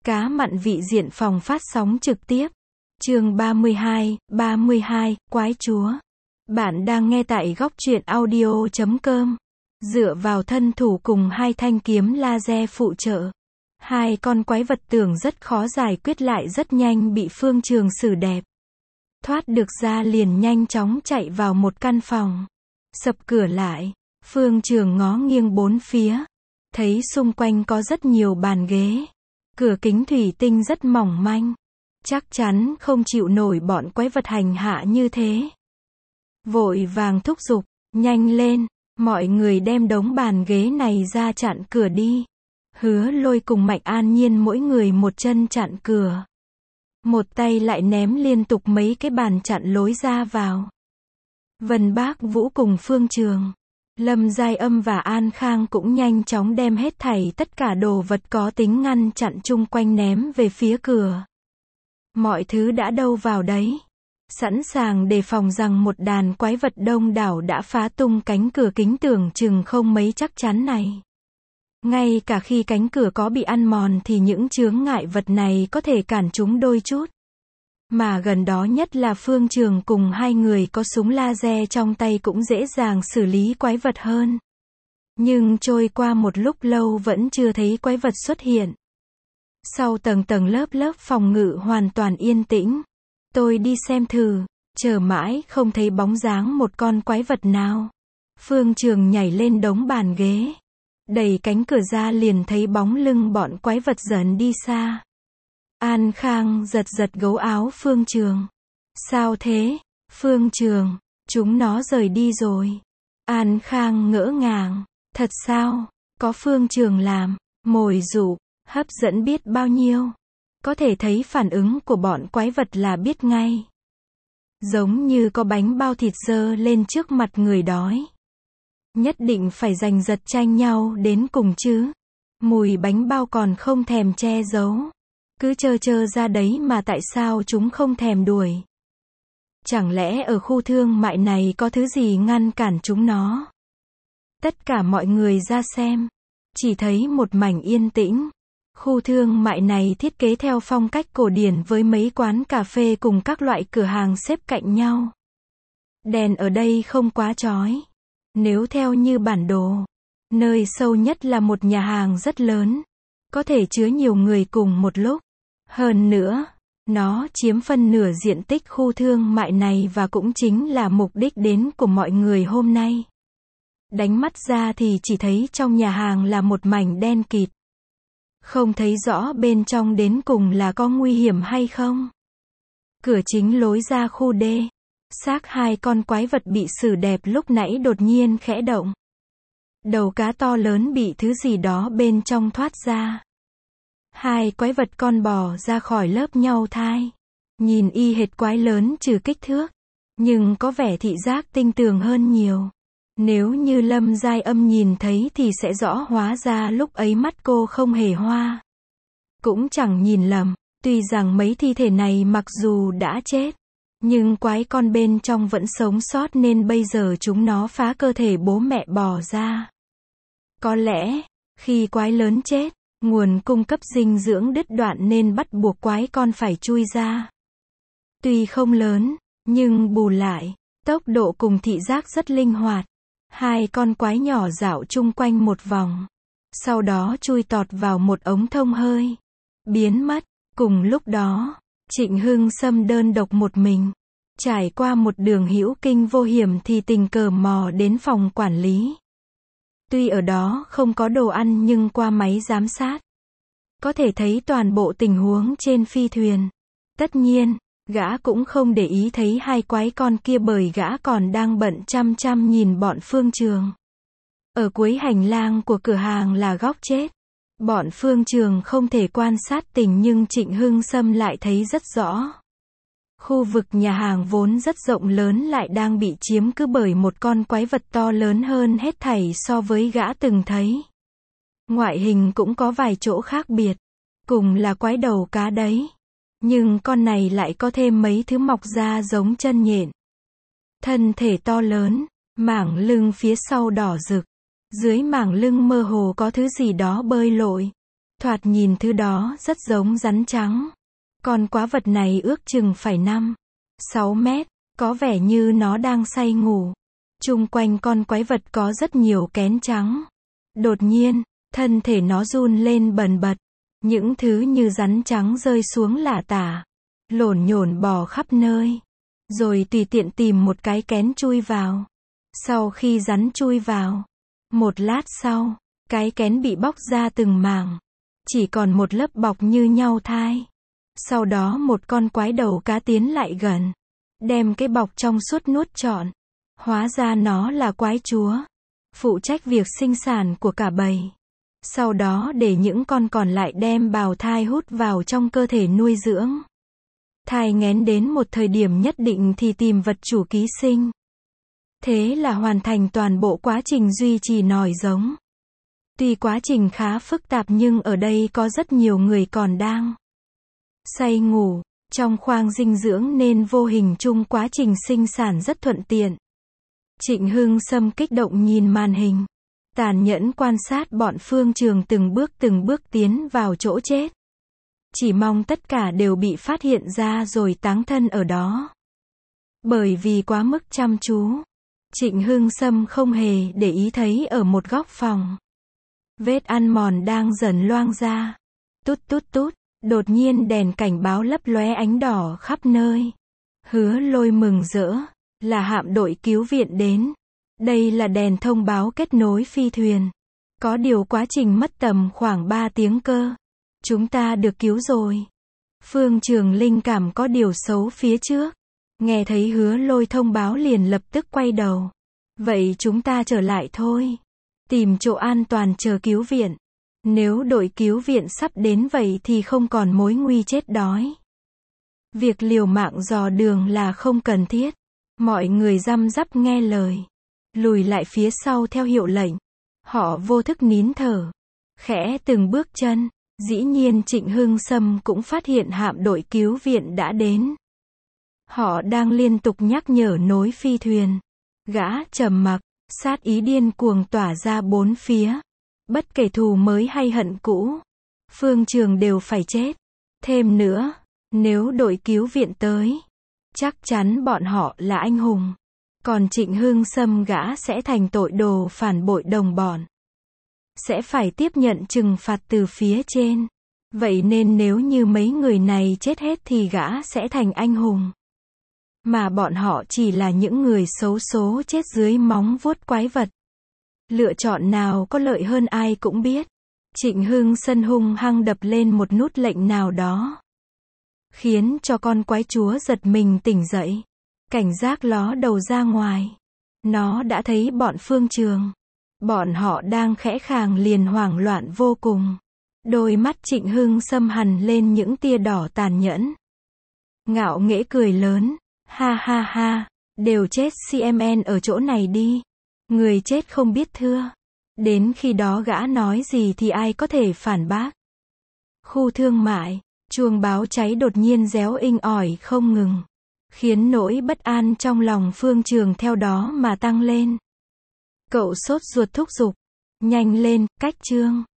Cá mặn vị diện phòng phát sóng trực tiếp. Chương 32, Quái chúa. Bạn đang nghe tại góc truyện audio.com. Dựa vào thân thủ cùng hai thanh kiếm laser phụ trợ, hai con quái vật tưởng rất khó giải quyết lại rất nhanh bị Phương Trường xử đẹp. Thoát được ra liền nhanh chóng chạy vào một căn phòng. Sập cửa lại, Phương Trường ngó nghiêng bốn phía, thấy xung quanh có rất nhiều bàn ghế. Cửa kính thủy tinh rất mỏng manh, chắc chắn không chịu nổi bọn quái vật hành hạ như thế. Vội vàng thúc giục, nhanh lên, mọi người đem đống bàn ghế này ra chặn cửa đi. Hứa Lôi cùng Mạnh An Nhiên mỗi người một chân chặn cửa, một tay lại ném liên tục mấy cái bàn chặn lối ra vào. Vân Bác Vũ cùng Phương Trường, Lâm Giai Âm và An Khang cũng nhanh chóng đem hết thảy tất cả đồ vật có tính ngăn chặn chung quanh ném về phía cửa. Mọi thứ đã đâu vào đấy, sẵn sàng đề phòng rằng một đàn quái vật đông đảo đã phá tung cánh cửa kính tưởng chừng không mấy chắc chắn này. Ngay cả khi cánh cửa có bị ăn mòn thì những chướng ngại vật này có thể cản chúng đôi chút. Mà gần đó nhất là Phương Trường cùng hai người có súng laser trong tay cũng dễ dàng xử lý quái vật hơn. Nhưng trôi qua một lúc lâu vẫn chưa thấy quái vật xuất hiện. Sau tầng tầng lớp lớp phòng ngự hoàn toàn yên tĩnh. Tôi đi xem thử, chờ mãi không thấy bóng dáng một con quái vật nào. Phương Trường nhảy lên đống bàn ghế, đẩy cánh cửa ra liền thấy bóng lưng bọn quái vật dần đi xa. An Khang giật giật gấu áo Phương Trường. Sao thế, Phương Trường, chúng nó rời đi rồi. An Khang ngỡ ngàng, thật sao, có Phương Trường làm, mồi dụ, hấp dẫn biết bao nhiêu. Có thể thấy phản ứng của bọn quái vật là biết ngay. Giống như có bánh bao thịt dơ lên trước mặt người đói. Nhất định phải giành giật tranh nhau đến cùng chứ. Mùi bánh bao còn không thèm che giấu. Cứ trơ ra đấy mà tại sao chúng không thèm đuổi? Chẳng lẽ ở khu thương mại này có thứ gì ngăn cản chúng nó? Tất cả mọi người ra xem. Chỉ thấy một mảnh yên tĩnh. Khu thương mại này thiết kế theo phong cách cổ điển với mấy quán cà phê cùng các loại cửa hàng xếp cạnh nhau. Đèn ở đây không quá chói. Nếu theo như bản đồ, nơi sâu nhất là một nhà hàng rất lớn, có thể chứa nhiều người cùng một lúc. Hơn nữa, nó chiếm phân nửa diện tích khu thương mại này và cũng chính là mục đích đến của mọi người hôm nay. Đánh mắt ra thì chỉ thấy trong nhà hàng là một mảnh đen kịt. Không thấy rõ bên trong đến cùng là có nguy hiểm hay không. Cửa chính lối ra khu D, xác hai con quái vật bị xử đẹp lúc nãy đột nhiên khẽ động. Đầu cá to lớn bị thứ gì đó bên trong thoát ra. Hai quái vật con bò ra khỏi lớp nhau thai. Nhìn y hệt quái lớn trừ kích thước, nhưng có vẻ thị giác tinh tường hơn nhiều. Nếu như Lâm Giai Âm nhìn thấy thì sẽ rõ hóa ra lúc ấy mắt cô không hề hoa. Cũng chẳng nhìn lầm, tuy rằng mấy thi thể này mặc dù đã chết, nhưng quái con bên trong vẫn sống sót nên bây giờ chúng nó phá cơ thể bố mẹ bò ra. Có lẽ, khi quái lớn chết, nguồn cung cấp dinh dưỡng đứt đoạn nên bắt buộc quái con phải chui ra. Tuy không lớn, nhưng bù lại, tốc độ cùng thị giác rất linh hoạt. Hai con quái nhỏ dạo chung quanh một vòng, sau đó chui tọt vào một ống thông hơi, biến mất. Cùng lúc đó, Trịnh Hưng Sâm đơn độc một mình, trải qua một đường hữu kinh vô hiểm thì tình cờ mò đến phòng quản lý. Tuy ở đó không có đồ ăn nhưng qua máy giám sát, có thể thấy toàn bộ tình huống trên phi thuyền. Tất nhiên, gã cũng không để ý thấy hai quái con kia bởi gã còn đang bận chăm nhìn bọn Phương Trường. Ở cuối hành lang của cửa hàng là góc chết. Bọn Phương Trường không thể quan sát tình nhưng Trịnh Hưng Sâm lại thấy rất rõ. Khu vực nhà hàng vốn rất rộng lớn lại đang bị chiếm cứ bởi một con quái vật to lớn hơn hết thảy so với gã từng thấy. Ngoại hình cũng có vài chỗ khác biệt. Cùng là quái đầu cá đấy. Nhưng con này lại có thêm mấy thứ mọc ra giống chân nhện. Thân thể to lớn, mảng lưng phía sau đỏ rực. Dưới mảng lưng mơ hồ có thứ gì đó bơi lội. Thoạt nhìn thứ đó rất giống rắn trắng. Con quái vật này ước chừng phải 5-6 mét, có vẻ như nó đang say ngủ. Chung quanh con quái vật có rất nhiều kén trắng. Đột nhiên, thân thể nó run lên bần bật. Những thứ như rắn trắng rơi xuống lả tả, lổn nhổn bò khắp nơi. Rồi tùy tiện tìm một cái kén chui vào. Sau khi rắn chui vào, một lát sau, cái kén bị bóc ra từng mảng. Chỉ còn một lớp bọc như nhau thai. Sau đó một con quái đầu cá tiến lại gần, đem cái bọc trong suốt nuốt trọn. Hóa ra nó là quái chúa, phụ trách việc sinh sản của cả bầy. Sau đó để những con còn lại đem bào thai hút vào trong cơ thể nuôi dưỡng. Thai nghén đến một thời điểm nhất định thì tìm vật chủ ký sinh. Thế là hoàn thành toàn bộ quá trình duy trì nòi giống. Tuy quá trình khá phức tạp nhưng ở đây có rất nhiều người còn đang say ngủ trong khoang dinh dưỡng nên vô hình chung quá trình sinh sản rất thuận tiện. Trịnh Hưng Sâm kích động nhìn màn hình, tàn nhẫn quan sát bọn Phương Trường từng bước tiến vào chỗ chết. Chỉ mong tất cả đều bị phát hiện ra rồi táng thân ở đó. Bởi vì quá mức chăm chú, Trịnh Hưng Sâm không hề để ý thấy ở một góc phòng, vết ăn mòn đang dần loang ra. Tút tút tút, đột nhiên đèn cảnh báo lấp lóe ánh đỏ khắp nơi. Hứa Lôi mừng rỡ, là hạm đội cứu viện đến. Đây là đèn thông báo kết nối phi thuyền. Có điều quá trình mất tầm khoảng 3 tiếng cơ. Chúng ta được cứu rồi. Phương Trường linh cảm có điều xấu phía trước. Nghe thấy Hứa Lôi thông báo liền lập tức quay đầu. Vậy chúng ta trở lại thôi. Tìm chỗ an toàn chờ cứu viện. Nếu đội cứu viện sắp đến vậy thì không còn mối nguy chết đói. Việc liều mạng dò đường là không cần thiết. Mọi người răm rắp nghe lời. Lùi lại phía sau theo hiệu lệnh. Họ vô thức nín thở. Khẽ từng bước chân. Dĩ nhiên Trịnh Hưng Sâm cũng phát hiện hạm đội cứu viện đã đến. Họ đang liên tục nhắc nhở nối phi thuyền. Gã trầm mặc, sát ý điên cuồng tỏa ra bốn phía. Bất kể thù mới hay hận cũ, Phương Trường đều phải chết. Thêm nữa, nếu đội cứu viện tới, chắc chắn bọn họ là anh hùng. Còn Trịnh Hưng Sâm gã sẽ thành tội đồ phản bội đồng bọn. Sẽ phải tiếp nhận trừng phạt từ phía trên. Vậy nên nếu như mấy người này chết hết thì gã sẽ thành anh hùng. Mà bọn họ chỉ là những người xấu số chết dưới móng vuốt quái vật. Lựa chọn nào có lợi hơn ai cũng biết. Trịnh Hưng Sâm hung hăng đập lên một nút lệnh nào đó, khiến cho con quái chúa giật mình tỉnh dậy. Cảnh giác ló đầu ra ngoài. Nó đã thấy bọn Phương Trường. Bọn họ đang khẽ khàng liền hoảng loạn vô cùng. Đôi mắt Trịnh Hưng Sâm hằn lên những tia đỏ tàn nhẫn. Ngạo nghễ cười lớn. Ha ha ha, đều chết CMN ở chỗ này đi. Người chết không biết thưa. Đến khi đó gã nói gì thì ai có thể phản bác. Khu thương mại, chuông báo cháy đột nhiên réo inh ỏi không ngừng. Khiến nỗi bất an trong lòng Phương Trường theo đó mà tăng lên. Cậu sốt ruột thúc giục. Nhanh lên, cách chương.